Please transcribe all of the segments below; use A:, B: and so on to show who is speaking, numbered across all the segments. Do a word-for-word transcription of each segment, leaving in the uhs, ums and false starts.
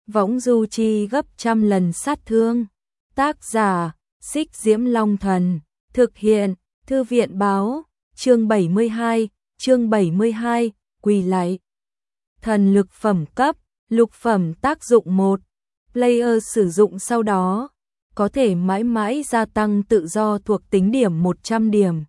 A: võng du chi gấp trăm lần sát thương. Tác giả, Xích Diễm Long Thần, thực hiện, Thư viện báo, chương bảy mươi hai, chương bảy mươi hai, quỳ lạy. Thần lực phẩm cấp, lục phẩm tác dụng một. Player sử dụng sau đó, có thể mãi mãi gia tăng tự do thuộc tính điểm một trăm điểm.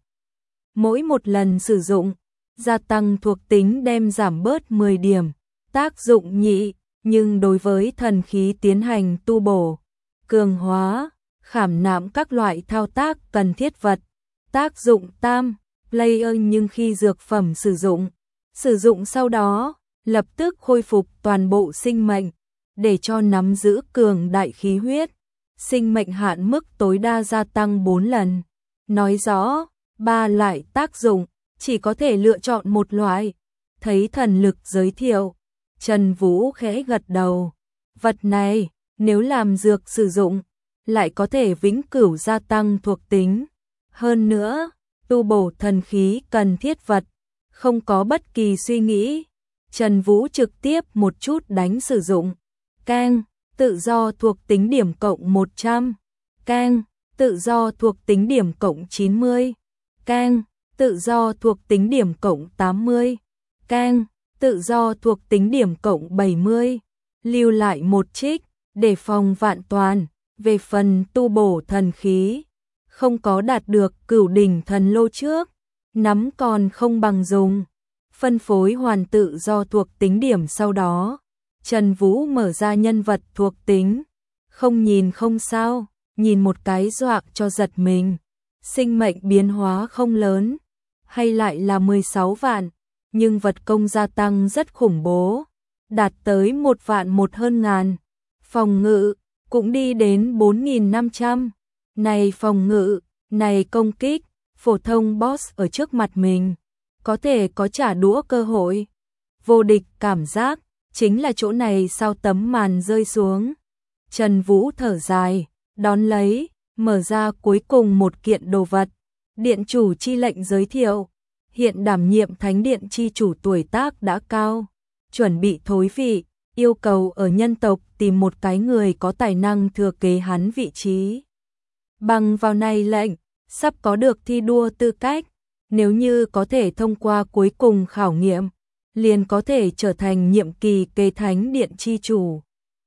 A: Mỗi một lần sử dụng, gia tăng thuộc tính đem giảm bớt mười điểm. Tác dụng nhị, nhưng đối với thần khí tiến hành tu bổ, cường hóa, khảm nạm các loại thao tác cần thiết vật. Tác dụng tam, player nhưng khi dược phẩm sử dụng, sử dụng sau đó, lập tức khôi phục toàn bộ sinh mệnh, để cho nắm giữ cường đại khí huyết. Sinh mệnh hạn mức tối đa gia tăng bốn lần. Nói rõ, ba loại tác dụng, chỉ có thể lựa chọn một loại. Thấy thần lực giới thiệu, Trần Vũ khẽ gật đầu. Vật này, nếu làm dược sử dụng, lại có thể vĩnh cửu gia tăng thuộc tính. Hơn nữa, tu bổ thần khí cần thiết vật, không có bất kỳ suy nghĩ. Trần Vũ trực tiếp một chút đánh sử dụng. Keng, tự do thuộc tính điểm cộng một trăm. Keng, tự do thuộc tính điểm cộng chín mươi. Keng, tự do thuộc tính điểm cộng tám mươi. Keng, tự do thuộc tính điểm cộng bảy mươi. Lưu lại một trích, để phòng vạn toàn. Về phần tu bổ thần khí, không có đạt được cửu đỉnh thần lô trước, nắm còn không bằng dùng. Phân phối hoàn tự do thuộc tính điểm sau đó, Trần Vũ mở ra nhân vật thuộc tính. Không nhìn không sao, nhìn một cái dọa cho giật mình. Sinh mệnh biến hóa không lớn, hay lại là mười sáu vạn, nhưng vật công gia tăng rất khủng bố, đạt tới một vạn một hơn ngàn. Phòng ngự cũng đi đến bốn nghìn năm trăm. Này phòng ngự, này công kích, phổ thông boss ở trước mặt mình, có thể có trả đũa cơ hội. Vô địch cảm giác, chính là chỗ này sau tấm màn rơi xuống. Trần Vũ thở dài, đón lấy, mở ra cuối cùng một kiện đồ vật. Điện chủ chi lệnh giới thiệu, hiện đảm nhiệm thánh điện chi chủ tuổi tác đã cao, chuẩn bị thối vị, yêu cầu ở nhân tộc tìm một cái người có tài năng thừa kế hắn vị trí. Bằng vào này lệnh, sắp có được thi đua tư cách, nếu như có thể thông qua cuối cùng khảo nghiệm, liền có thể trở thành nhiệm kỳ kế thánh điện chi chủ.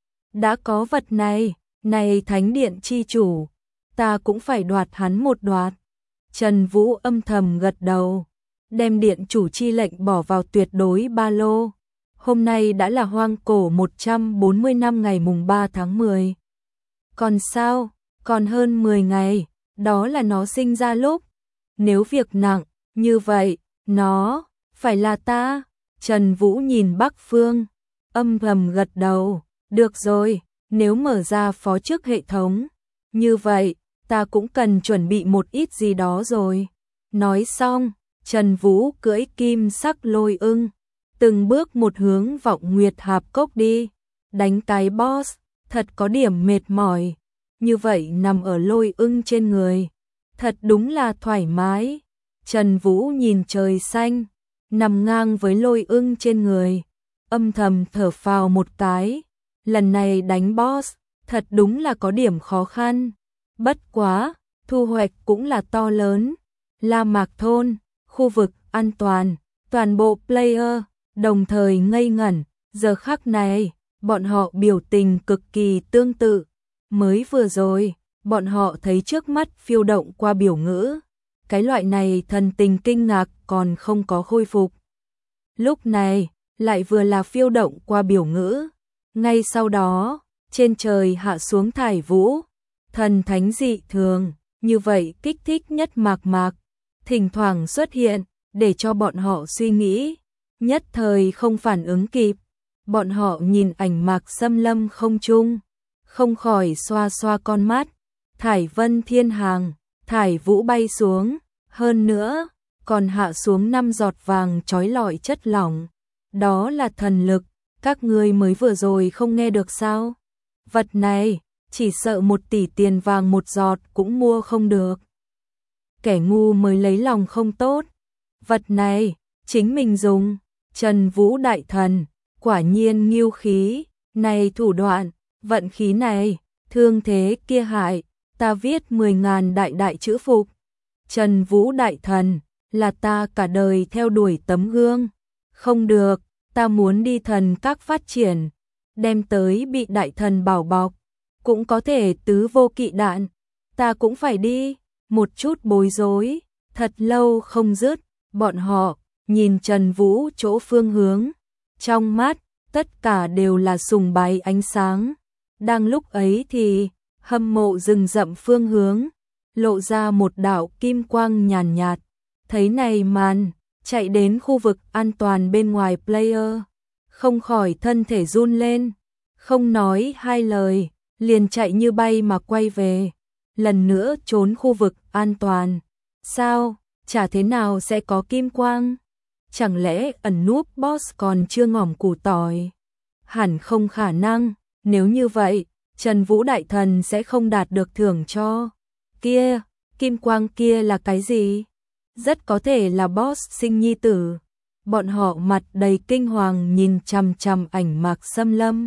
A: Đã có vật này, này thánh điện chi chủ, ta cũng phải đoạt hắn một đoạt. Trần Vũ âm thầm gật đầu, đem điện chủ chi lệnh bỏ vào tuyệt đối ba lô. Hôm nay đã là hoang cổ một trăm bốn mươi năm ngày mùng ba tháng mười. Còn sao, còn hơn mười ngày, đó là nó sinh ra lúc. Nếu việc nặng, như vậy, nó, phải là ta. Trần Vũ nhìn Bắc Phương, âm thầm gật đầu, được rồi, nếu mở ra phó chức hệ thống, như vậy, ta cũng cần chuẩn bị một ít gì đó rồi. Nói xong, Trần Vũ cưỡi kim sắc lôi ưng, từng bước một hướng Vọng Nguyệt Hạp Cốc đi. Đánh cái boss, thật có điểm mệt mỏi, như vậy nằm ở lôi ưng trên người, thật đúng là thoải mái. Trần Vũ nhìn trời xanh, nằm ngang với lôi ưng trên người, âm thầm thở phào một cái. Lần này đánh boss, thật đúng là có điểm khó khăn. Bất quá, thu hoạch cũng là to lớn. La Mạc Thôn, khu vực an toàn, toàn bộ player đồng thời ngây ngẩn. Giờ khắc này, bọn họ biểu tình cực kỳ tương tự. Mới vừa rồi, bọn họ thấy trước mắt phiêu động qua biểu ngữ. Cái loại này thần tình kinh ngạc còn không có khôi phục. Lúc này, lại vừa là phiêu động qua biểu ngữ. Ngay sau đó, trên trời hạ xuống thải vũ, thần thánh dị thường, như vậy kích thích nhất mạc mạc, thỉnh thoảng xuất hiện, để cho bọn họ suy nghĩ, nhất thời không phản ứng kịp. Bọn họ nhìn ảnh mạc xâm lâm không trung, không khỏi xoa xoa con mắt. Thải vân thiên hàng, thải vũ bay xuống, hơn nữa, còn hạ xuống năm giọt vàng trói lọi chất lỏng. Đó là thần lực, các ngươi mới vừa rồi không nghe được sao? Vật này, chỉ sợ một tỷ tiền vàng một giọt cũng mua không được. Kẻ ngu mới lấy lòng không tốt. Vật này, chính mình dùng. Trần Vũ đại thần, quả nhiên nghiêu khí, Này thủ đoạn, vận khí này, thương thế kia hại, ta viết mười ngàn đại đại chữ phục. Trần Vũ đại thần, là ta cả đời theo đuổi tấm gương. Không được, ta muốn đi thần các phát triển, đem tới bị đại thần bảo bọc, cũng có thể tứ vô kỵ đạn, ta cũng phải đi, một chút bối rối, thật lâu không dứt, bọn họ nhìn Trần Vũ chỗ phương hướng, trong mắt tất cả đều là sùng bái ánh sáng. Đang lúc ấy thì hâm mộ rừng rậm phương hướng, lộ ra một đạo kim quang nhàn nhạt, thấy này màn, chạy đến khu vực an toàn bên ngoài player, không khỏi thân thể run lên, không nói hai lời, liền chạy như bay mà quay về, lần nữa trốn khu vực an toàn. Sao, chả thế nào sẽ có kim quang? Chẳng lẽ ẩn núp boss còn chưa ngỏm củ tỏi? Hẳn không khả năng, nếu như vậy, Trần Vũ đại thần sẽ không đạt được thưởng cho. Kia, kim quang kia là cái gì? Rất có thể là boss sinh nhi tử. Bọn họ mặt đầy kinh hoàng nhìn chằm chằm ảnh Mạc Xâm Lâm.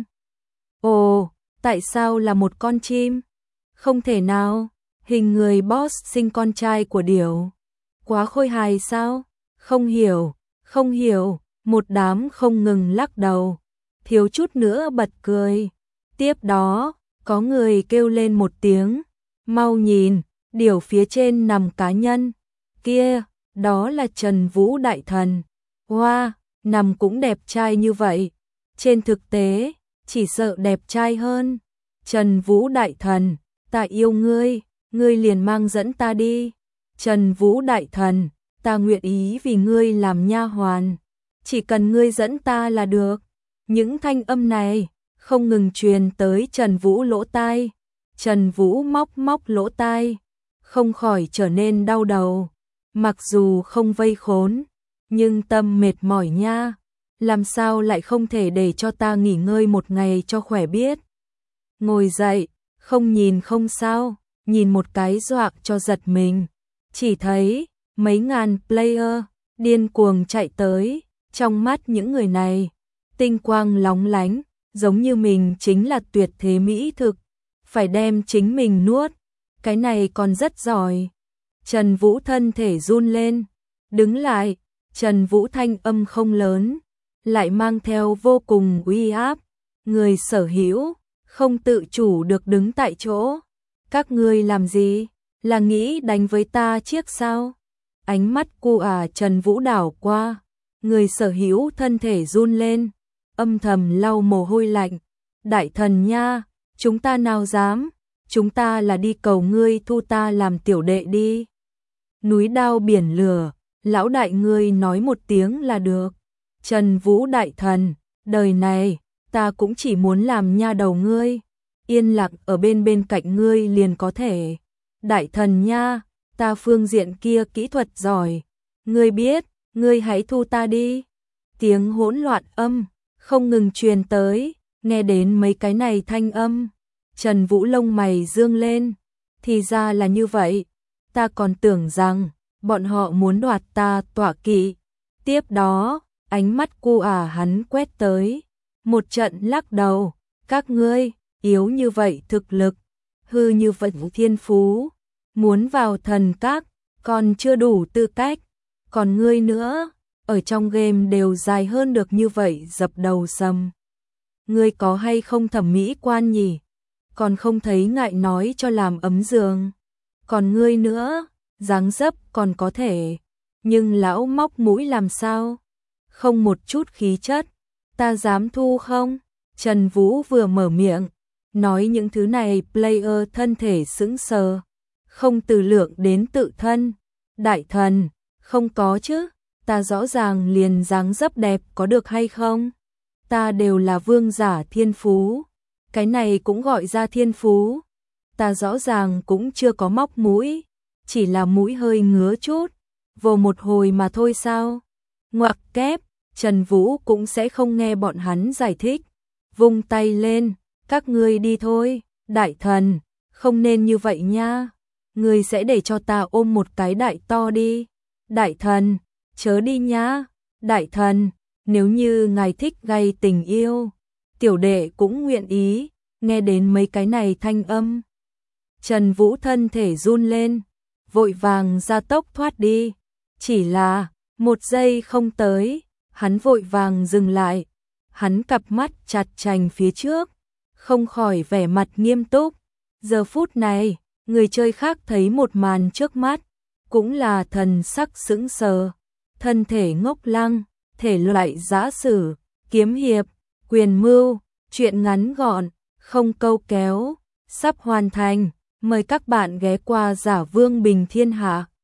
A: Ồ, tại sao là một con chim? Không thể nào, hình người boss sinh con trai của điểu. Quá khôi hài sao? Không hiểu, không hiểu, một đám không ngừng lắc đầu, thiếu chút nữa bật cười. Tiếp đó, có người kêu lên một tiếng, mau nhìn, điểu phía trên nằm cá nhân. Kia, đó là Trần Vũ đại thần. Wow, nằm cũng đẹp trai như vậy. Trên thực tế, chỉ sợ đẹp trai hơn. Trần Vũ đại thần, ta yêu ngươi, ngươi liền mang dẫn ta đi. Trần Vũ đại thần, ta nguyện ý vì ngươi làm nha hoàn, chỉ cần ngươi dẫn ta là được. Những thanh âm này không ngừng truyền tới Trần Vũ lỗ tai. Trần Vũ móc móc lỗ tai, không khỏi trở nên đau đầu. Mặc dù không vây khốn, nhưng tâm mệt mỏi nha, làm sao lại không thể để cho ta nghỉ ngơi một ngày cho khỏe biết. Ngồi dậy, không nhìn không sao, nhìn một cái dọa cho giật mình. Chỉ thấy mấy ngàn player điên cuồng chạy tới, trong mắt những người này tinh quang lóng lánh, giống như mình chính là tuyệt thế mỹ thực, phải đem chính mình nuốt. Cái này còn rất giỏi. Trần Vũ thân thể run lên, đứng lại. Trần Vũ thanh âm không lớn, lại mang theo vô cùng uy áp, người sở hữu không tự chủ được đứng tại chỗ. Các ngươi làm gì? Là nghĩ đánh với ta chiếc sao? Ánh mắt cu à Trần Vũ đảo qua, người sở hữu thân thể run lên, âm thầm lau mồ hôi lạnh. Đại thần nha, chúng ta nào dám, chúng ta là đi cầu ngươi thu ta làm tiểu đệ đi. Núi đao biển lửa, lão đại ngươi nói một tiếng là được. Trần Vũ đại thần, đời này ta cũng chỉ muốn làm nha đầu ngươi, yên lặng ở bên bên cạnh ngươi liền có thể. Đại thần nha, ta phương diện kia kỹ thuật giỏi, ngươi biết, ngươi hãy thu ta đi. Tiếng hỗn loạn âm không ngừng truyền tới, nghe đến mấy cái này thanh âm, Trần Vũ lông mày dương lên, thì ra là như vậy, ta còn tưởng rằng bọn họ muốn đoạt ta tọa kỵ. Tiếp đó, ánh mắt cu à hắn quét tới, một trận lắc đầu, các ngươi yếu như vậy thực lực, hư như vậy thiên phú, muốn vào thần các còn chưa đủ tư cách, còn ngươi nữa, ở trong game đều dài hơn được như vậy dập đầu sầm. Ngươi có hay không thẩm mỹ quan nhỉ? Còn không thấy ngại nói cho làm ấm giường. Còn ngươi nữa, dáng dấp còn có thể, nhưng lão móc mũi làm sao? Không một chút khí chất, ta dám thu không? Trần Vũ vừa mở miệng, nói những thứ này player thân thể sững sờ, không từ lượng đến tự thân. Đại thần, không có chứ, ta rõ ràng liền dáng dấp đẹp có được hay không? Ta đều là vương giả thiên phú, cái này cũng gọi ra thiên phú. Ta rõ ràng cũng chưa có móc mũi, chỉ là mũi hơi ngứa chút, vồ một hồi mà thôi sao? Ngoặc kép, Trần Vũ cũng sẽ không nghe bọn hắn giải thích, vung tay lên, các ngươi đi thôi. Đại thần, không nên như vậy nha, ngươi sẽ để cho ta ôm một cái đại to đi. Đại thần, chớ đi nha. Đại thần, nếu như ngài thích gây tình yêu, tiểu đệ cũng nguyện ý. Nghe đến mấy cái này thanh âm, Trần Vũ thân thể run lên, vội vàng ra tốc thoát đi. Chỉ là, một giây không tới, hắn vội vàng dừng lại. Hắn cặp mắt chặt chành phía trước, không khỏi vẻ mặt nghiêm túc. Giờ phút này, người chơi khác thấy một màn trước mắt, cũng là thần sắc sững sờ. Thân thể ngốc lăng, thể loại giã sử, kiếm hiệp, quyền mưu, truyện ngắn gọn, không câu kéo, sắp hoàn thành. Mời các bạn ghé qua Giả Vương Bình Thiên Hạ.